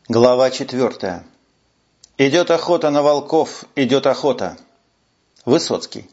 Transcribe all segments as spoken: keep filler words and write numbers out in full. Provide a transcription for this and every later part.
Глава четвертая. Идет охота на волков, идет охота. Высоцкий.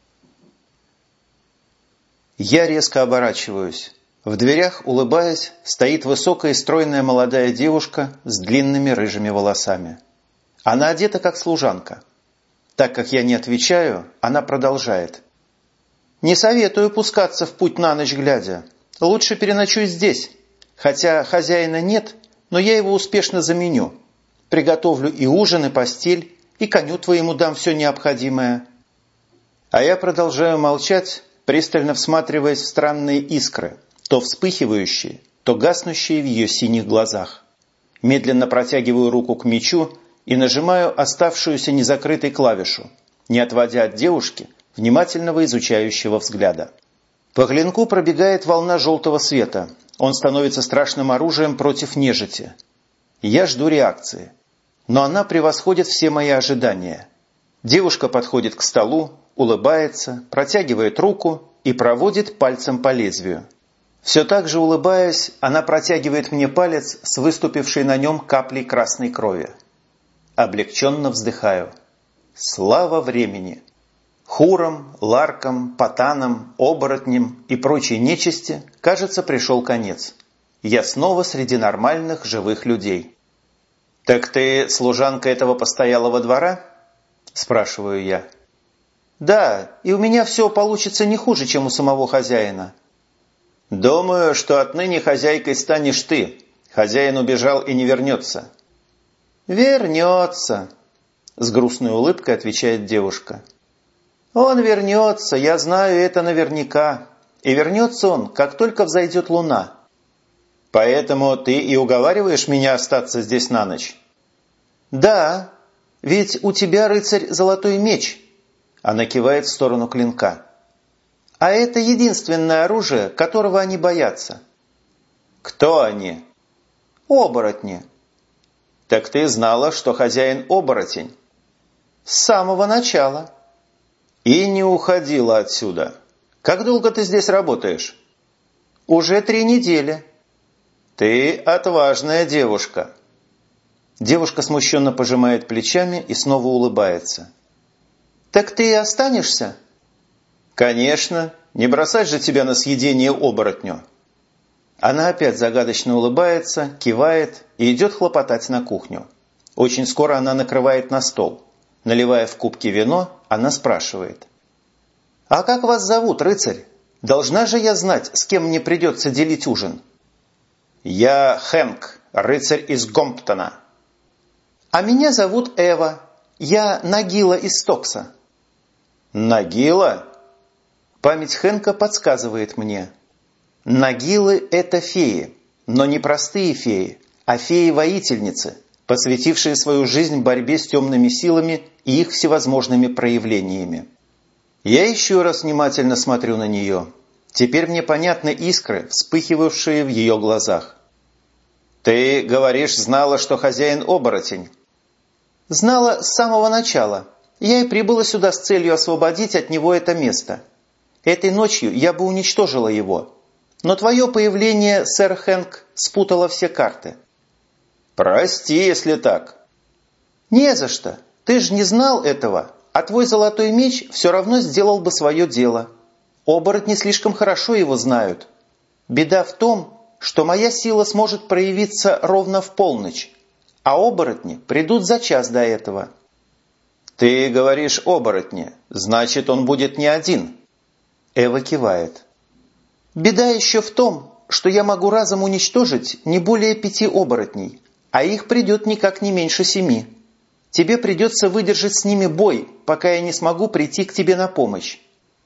Я резко оборачиваюсь. В дверях, улыбаясь, стоит высокая и стройная молодая девушка с длинными рыжими волосами. Она одета как служанка. Так как я не отвечаю, она продолжает. «Не советую пускаться в путь на ночь глядя. Лучше переночуй здесь. Хотя хозяина нет, но я его успешно заменю. Приготовлю и ужин, и постель, и коню твоему дам все необходимое». А я продолжаю молчать, пристально всматриваясь в странные искры, то вспыхивающие, то гаснущие в ее синих глазах. Медленно протягиваю руку к мечу и нажимаю оставшуюся незакрытой клавишу, не отводя от девушки внимательного изучающего взгляда. По клинку пробегает волна желтого света. Он становится страшным оружием против нежити. Я жду реакции. Но она превосходит все мои ожидания. Девушка подходит к столу, улыбается, протягивает руку и проводит пальцем по лезвию. Все так же улыбаясь, она протягивает мне палец с выступившей на нем каплей красной крови. Облегченно вздыхаю. Слава времени! Хурам, ларкам, потанам, оборотням и прочей нечисти, кажется, пришел конец. Я снова среди нормальных живых людей. «Так ты служанка этого постоялого двора?» – спрашиваю я. «Да, и у меня все получится не хуже, чем у самого хозяина». «Думаю, что отныне хозяйкой станешь ты. Хозяин убежал и не вернется». «Вернется», – с грустной улыбкой отвечает девушка. «Он вернется, я знаю это наверняка. И вернется он, как только взойдет луна». «Поэтому ты и уговариваешь меня остаться здесь на ночь?» «Да, ведь у тебя, рыцарь, золотой меч». Она кивает в сторону клинка. «А это единственное оружие, которого они боятся». «Кто они?» «Оборотни». «Так ты знала, что хозяин оборотень?» «С самого начала». «И не уходила отсюда. Как долго ты здесь работаешь?» «Уже три недели». «Ты отважная девушка». Девушка смущенно пожимает плечами и снова улыбается. «Так ты и останешься?» «Конечно. Не бросать же тебя на съедение оборотню». Она опять загадочно улыбается, кивает и идет хлопотать на кухню. Очень скоро она накрывает на стол. Наливая в кубки вино, она спрашивает. «А как вас зовут, рыцарь? Должна же я знать, с кем мне придется делить ужин». «Я Хэнк, рыцарь из Гомптона». «А меня зовут Эва. Я Нагила из Стокса». «Нагила?» Память Хэнка подсказывает мне. Нагилы – это феи, но не простые феи, а феи-воительницы, посвятившие свою жизнь борьбе с темными силами и их всевозможными проявлениями. Я еще раз внимательно смотрю на нее. Теперь мне понятны искры, вспыхивавшие в ее глазах. «Ты, говоришь, знала, что хозяин оборотень?» «Знала с самого начала. Я и прибыла сюда с целью освободить от него это место. Этой ночью я бы уничтожила его. Но твое появление, сэр Хэнк, спутало все карты». «Прости, если так». «Не за что. Ты же не знал этого, а твой золотой меч все равно сделал бы свое дело. Оборотни слишком хорошо его знают. Беда в том, что моя сила сможет проявиться ровно в полночь, а оборотни придут за час до этого». «Ты говоришь оборотни, значит, он будет не один». Эва кивает. «Беда еще в том, что я могу разом уничтожить не более пяти оборотней, а их придет никак не меньше семи. Тебе придется выдержать с ними бой, пока я не смогу прийти к тебе на помощь».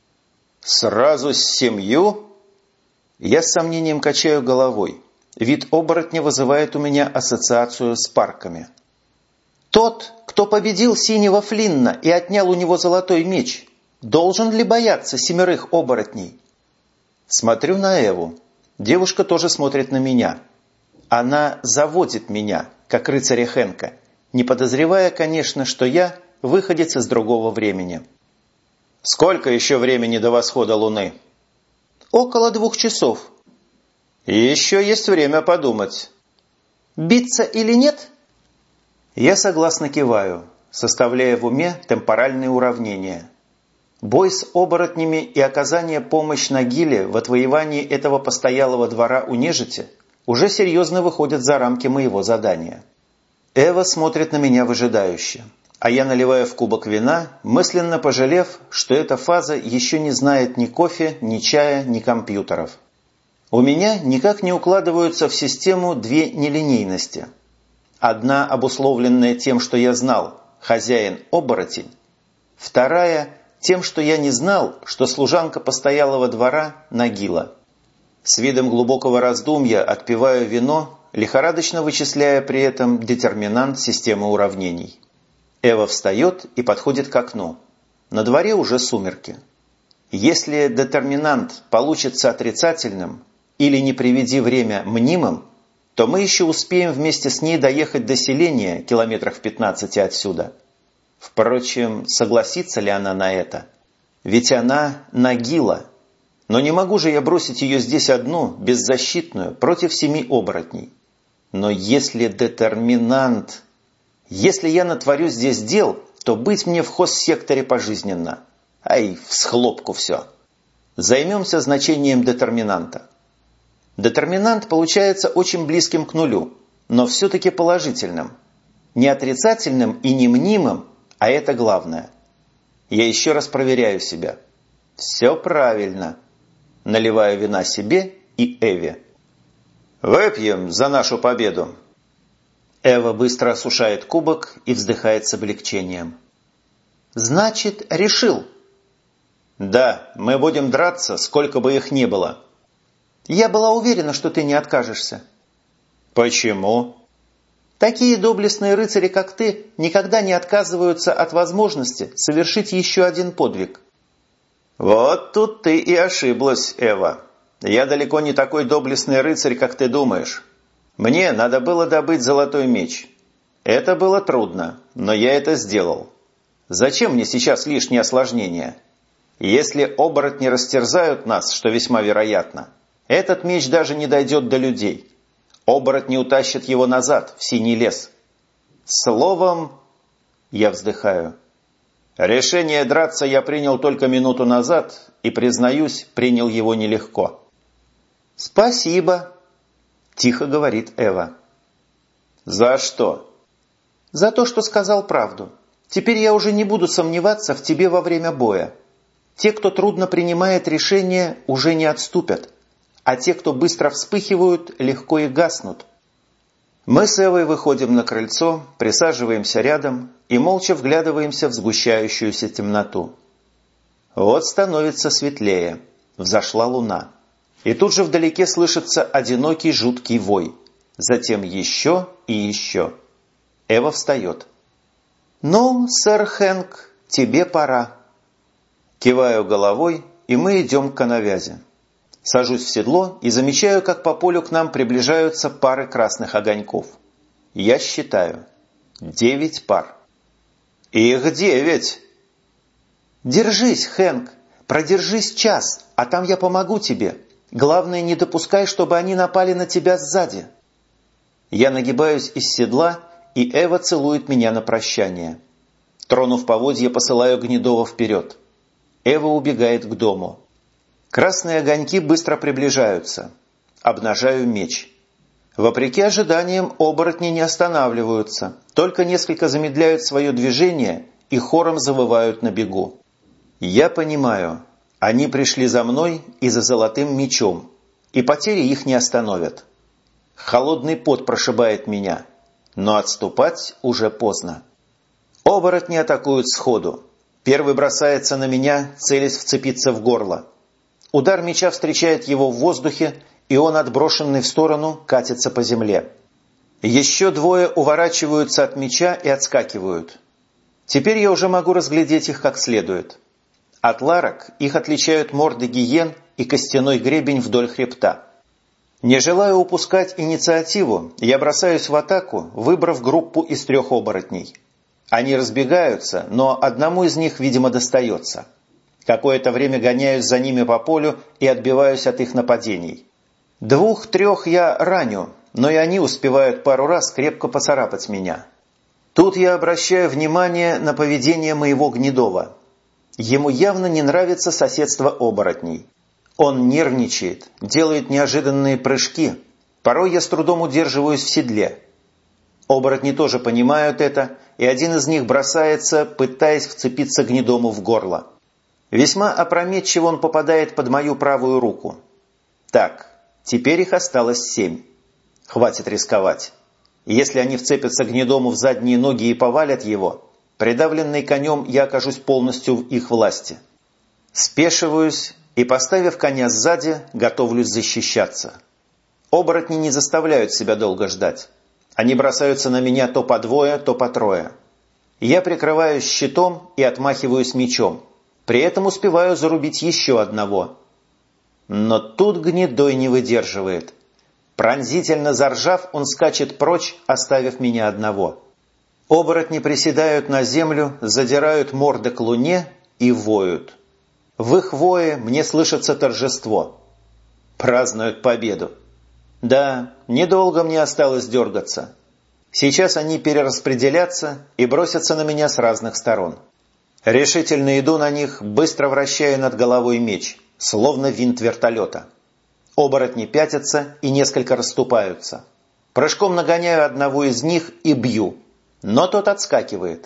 «Сразу с семью?» Я с сомнением качаю головой. Вид оборотня вызывает у меня ассоциацию с парками. «Тот, кто победил синего Флинна и отнял у него золотой меч, должен ли бояться семерых оборотней?» Смотрю на Эву. Девушка тоже смотрит на меня. Она заводит меня, как рыцаря Хэнка, не подозревая, конечно, что я выходец из другого времени. «Сколько еще времени до восхода луны?» «Около двух часов». «И еще есть время подумать». Биться или нет?» Я согласно киваю, составляя в уме темпоральные уравнения. Бой с оборотнями и оказание помощи Нагиле в отвоевании этого постоялого двора у нежити уже серьезно выходят за рамки моего задания. Эва смотрит на меня выжидающе, а я наливаю в кубок вина, мысленно пожалев, что эта фаза еще не знает ни кофе, ни чая, ни компьютеров. У меня никак не укладываются в систему две нелинейности. Одна, обусловленная тем, что я знал, хозяин-оборотень. Вторая – тем, что я не знал, что служанка постоялого двора – Нагила. С видом глубокого раздумья отпиваю вино, лихорадочно вычисляя при этом детерминант системы уравнений. Эва встает и подходит к окну. На дворе уже сумерки. Если детерминант получится отрицательным или, не приведи время, мнимым, то мы еще успеем вместе с ней доехать до селения километрах в пятнадцати отсюда. Впрочем, согласится ли она на это? Ведь она Нагила. Но не могу же я бросить ее здесь одну, беззащитную, против семи оборотней. Но если детерминант... Если я натворю здесь дел, то быть мне в хозсекторе пожизненно. Ай, всхлопку все. Займемся значением детерминанта. Детерминант получается очень близким к нулю, но все-таки положительным. Не отрицательным и не мнимым, а это главное. Я еще раз проверяю себя. Все правильно. Наливаю вина себе и Эве. «Выпьем за нашу победу!» Эва быстро осушает кубок и вздыхает с облегчением. «Значит, решил?» «Да, мы будем драться, сколько бы их ни было». «Я была уверена, что ты не откажешься». «Почему?» «Такие доблестные рыцари, как ты, никогда не отказываются от возможности совершить еще один подвиг». «Вот тут ты и ошиблась, Эва. Я далеко не такой доблестный рыцарь, как ты думаешь. Мне надо было добыть золотой меч. Это было трудно, но я это сделал. Зачем мне сейчас лишние осложнения? Если оборотни растерзают нас, что весьма вероятно, этот меч даже не дойдет до людей. Оборотни утащат его назад, в синий лес. Словом, я вздыхаю. Решение драться я принял только минуту назад и, признаюсь, принял его нелегко». «Спасибо», – тихо говорит Эва. «За что?» «За то, что сказал правду. Теперь я уже не буду сомневаться в тебе во время боя. Те, кто трудно принимает решения, уже не отступят, а те, кто быстро вспыхивают, легко и гаснут». Мы с Эвой выходим на крыльцо, присаживаемся рядом и молча вглядываемся в сгущающуюся темноту. Вот становится светлее, взошла луна. И тут же вдалеке слышится одинокий жуткий вой. Затем еще и еще. Эва встает. «Ну, сэр Хэнк, тебе пора». Киваю головой, и мы идем к коновязи. Сажусь в седло и замечаю, как по полю к нам приближаются пары красных огоньков. Я считаю. Девять пар. «Их девять!» «Держись, Хэнк, продержись час, а там я помогу тебе. Главное, не допускай, чтобы они напали на тебя сзади». Я нагибаюсь из седла, и Эва целует меня на прощание. Тронув поводья, посылаю Гнедова вперед. Эва убегает к дому. Красные огоньки быстро приближаются. Обнажаю меч. Вопреки ожиданиям, оборотни не останавливаются, только несколько замедляют свое движение и хором завывают на бегу. Я понимаю, они пришли за мной и за золотым мечом, и потери их не остановят. Холодный пот прошибает меня, но отступать уже поздно. Оборотни атакуют сходу. Первый бросается на меня, целясь вцепиться в горло. Удар меча встречает его в воздухе, и он, отброшенный в сторону, катится по земле. Еще двое уворачиваются от меча и отскакивают. Теперь я уже могу разглядеть их как следует. От ларок их отличают морды гиен и костяной гребень вдоль хребта. Не желая упускать инициативу, я бросаюсь в атаку, выбрав группу из трех оборотней. Они разбегаются, но одному из них, видимо, достается. Какое-то время гоняюсь за ними по полю и отбиваюсь от их нападений. Двух-трех я раню, но и они успевают пару раз крепко поцарапать меня. Тут я обращаю внимание на поведение моего Гнедова. Ему явно не нравится соседство оборотней. Он нервничает, делает неожиданные прыжки. Порой я с трудом удерживаюсь в седле. Оборотни тоже понимают это, и один из них бросается, пытаясь вцепиться Гнедому в горло. Весьма опрометчиво он попадает под мою правую руку. Так, теперь их осталось семь. Хватит рисковать. Если они вцепятся Гнедому в задние ноги и повалят его, придавленный конем я окажусь полностью в их власти. Спешиваюсь и, поставив коня сзади, готовлюсь защищаться. Оборотни не заставляют себя долго ждать. Они бросаются на меня то по двое, то по трое. Я прикрываюсь щитом и отмахиваюсь мечом. При этом успеваю зарубить еще одного. Но тут Гнедой не выдерживает. Пронзительно заржав, он скачет прочь, оставив меня одного. Оборотни приседают на землю, задирают морды к луне и воют. В их вое мне слышится торжество. Празднуют победу. Да, недолго мне осталось дергаться. Сейчас они перераспределятся и бросятся на меня с разных сторон. Решительно иду на них, быстро вращая над головой меч, словно винт вертолета. Оборотни пятятся и несколько расступаются. Прыжком нагоняю одного из них и бью, но тот отскакивает.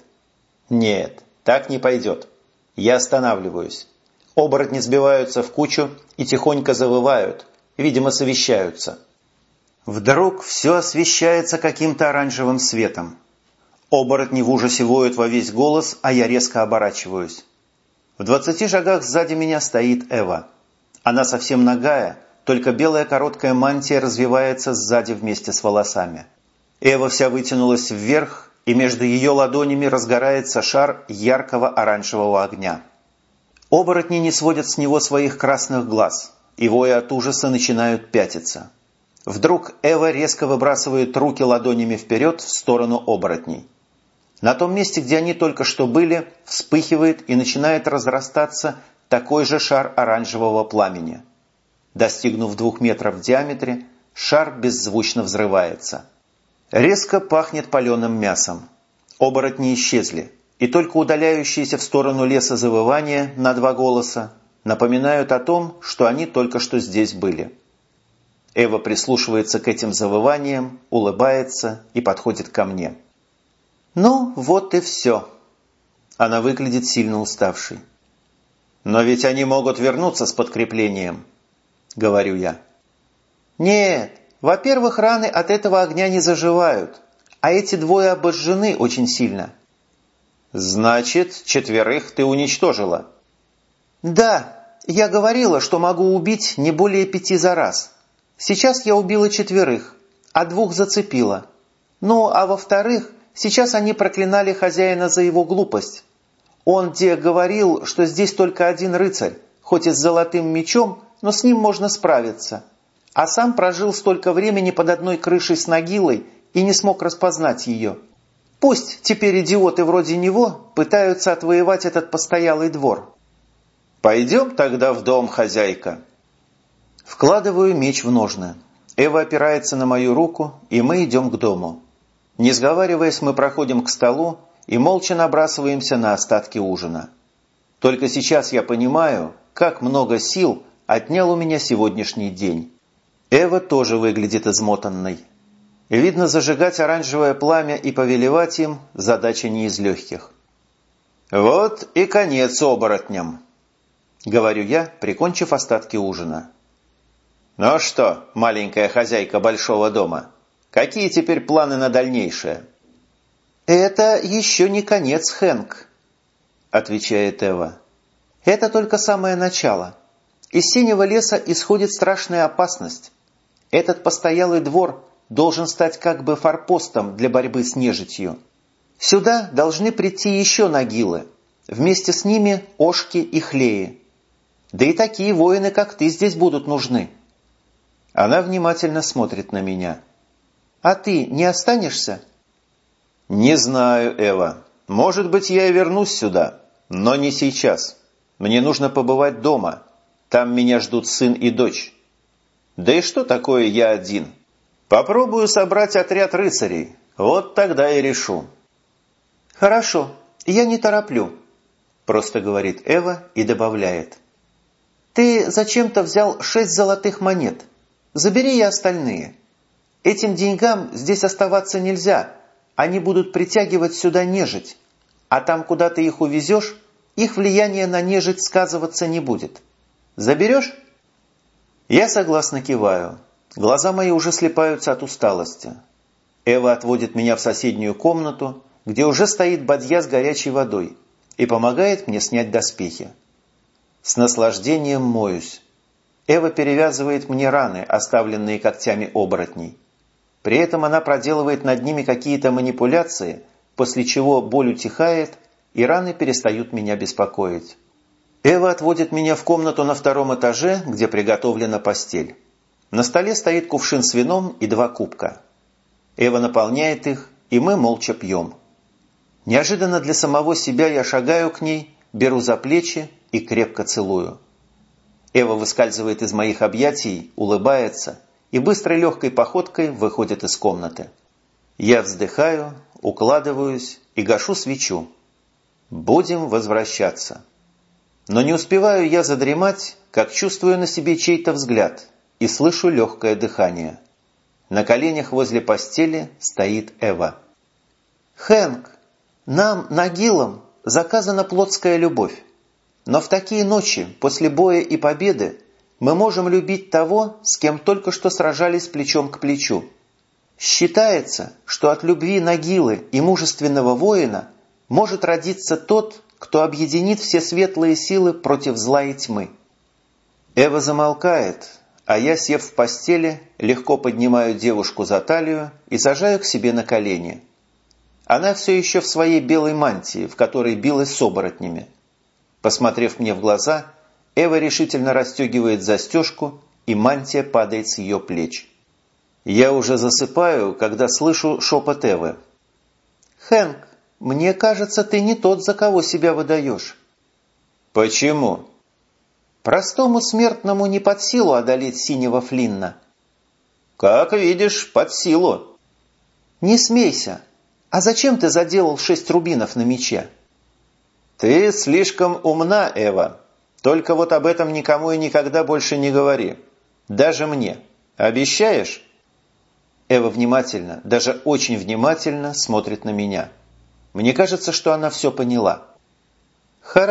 Нет, так не пойдет. Я останавливаюсь. Оборотни сбиваются в кучу и тихонько завывают, видимо, совещаются. Вдруг все освещается каким-то оранжевым светом. Оборотни в ужасе воют во весь голос, а я резко оборачиваюсь. В двадцати шагах сзади меня стоит Эва. Она совсем нагая, только белая короткая мантия развивается сзади вместе с волосами. Эва вся вытянулась вверх, и между ее ладонями разгорается шар яркого оранжевого огня. Оборотни не сводят с него своих красных глаз, и воя от ужаса начинают пятиться. Вдруг Эва резко выбрасывает руки ладонями вперед в сторону оборотней. На том месте, где они только что были, вспыхивает и начинает разрастаться такой же шар оранжевого пламени. Достигнув двух метров в диаметре, шар беззвучно взрывается. Резко пахнет паленым мясом. Оборотни исчезли, и только удаляющиеся в сторону леса завывания на два голоса напоминают о том, что они только что здесь были. Эва прислушивается к этим завываниям, улыбается и подходит ко мне. «Ну, вот и все». Она выглядит сильно уставшей. «Но ведь они могут вернуться с подкреплением», — говорю я. «Нет, во-первых, раны от этого огня не заживают, а эти двое обожжены очень сильно». «Значит, четверых ты уничтожила?» «Да, я говорила, что могу убить не более пяти за раз. Сейчас я убила четверых, а двух зацепила. Ну, а во-вторых, сейчас они проклинали хозяина за его глупость. Он где говорил, что здесь только один рыцарь, хоть и с золотым мечом, но с ним можно справиться. А сам прожил столько времени под одной крышей с Нагилой и не смог распознать ее. Пусть теперь идиоты вроде него пытаются отвоевать этот постоялый двор». «Пойдем тогда в дом, хозяйка». Вкладываю меч в ножны. Эва опирается на мою руку, и мы идем к дому. Не сговариваясь, мы проходим к столу и молча набрасываемся на остатки ужина. Только сейчас я понимаю, как много сил отнял у меня сегодняшний день. Эва тоже выглядит измотанной. Видно, зажигать оранжевое пламя и повелевать им – задача не из легких. «Вот и конец оборотням», – говорю я, прикончив остатки ужина. «Ну что, маленькая хозяйка большого дома, какие теперь планы на дальнейшее?» «Это еще не конец, Хэнк», – отвечает Эва. «Это только самое начало. Из синего леса исходит страшная опасность. Этот постоялый двор должен стать как бы форпостом для борьбы с нежитью. Сюда должны прийти еще Нагилы, вместе с ними Ошки и Хлеи. Да и такие воины, как ты, здесь будут нужны». Она внимательно смотрит на меня. «А ты не останешься?» «Не знаю, Эва. Может быть, я и вернусь сюда, но не сейчас. Мне нужно побывать дома. Там меня ждут сын и дочь. Да и что такое я один? Попробую собрать отряд рыцарей. Вот тогда и решу. Хорошо, я не тороплю, просто говорит Эва и добавляет. Ты зачем-то взял шесть золотых монет. Забери и остальные. Этим деньгам здесь оставаться нельзя. Они будут притягивать сюда нежить. А там, куда ты их увезешь, их влияние на нежить сказываться не будет. Заберешь? Я согласно киваю. Глаза мои уже слипаются от усталости. Эва отводит меня в соседнюю комнату, где уже стоит бадья с горячей водой, и помогает мне снять доспехи. С наслаждением моюсь. Эва перевязывает мне раны, оставленные когтями оборотней. При этом она проделывает над ними какие-то манипуляции, после чего боль утихает, и раны перестают меня беспокоить. Эва отводит меня в комнату на втором этаже, где приготовлена постель. На столе стоит кувшин с вином и два кубка. Эва наполняет их, и мы молча пьем. Неожиданно для самого себя я шагаю к ней, беру за плечи и крепко целую. Эва выскальзывает из моих объятий, улыбается и быстрой легкой походкой выходит из комнаты. Я вздыхаю, укладываюсь и гашу свечу. Будем возвращаться. Но не успеваю я задремать, как чувствую на себе чей-то взгляд и слышу легкое дыхание. На коленях возле постели стоит Эва. «Хэнк, нам, нагилам, заказана плотская любовь. Но в такие ночи, после боя и победы, мы можем любить того, с кем только что сражались плечом к плечу. Считается, что от любви нагилы и мужественного воина может родиться тот, кто объединит все светлые силы против зла и тьмы». Эва замолкает, а я, сев в постели, легко поднимаю девушку за талию и сажаю к себе на колени. Она все еще в своей белой мантии, в которой билась с оборотнями. Посмотрев мне в глаза, Эва решительно расстегивает застежку, и мантия падает с ее плеч. Я уже засыпаю, когда слышу шепот Эвы. «Хэнк, мне кажется, ты не тот, за кого себя выдаешь». «Почему?» «Простому смертному не под силу одолеть синего Флинна». «Как видишь, под силу». «Не смейся. А зачем ты заделал шесть рубинов на мече?» «Ты слишком умна, Эва. Только вот об этом никому и никогда больше не говори. Даже мне. Обещаешь?» Эва внимательно, даже очень внимательно смотрит на меня. Мне кажется, что она все поняла.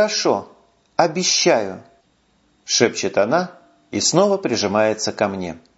«Хорошо. Обещаю», — шепчет она и снова прижимается ко мне.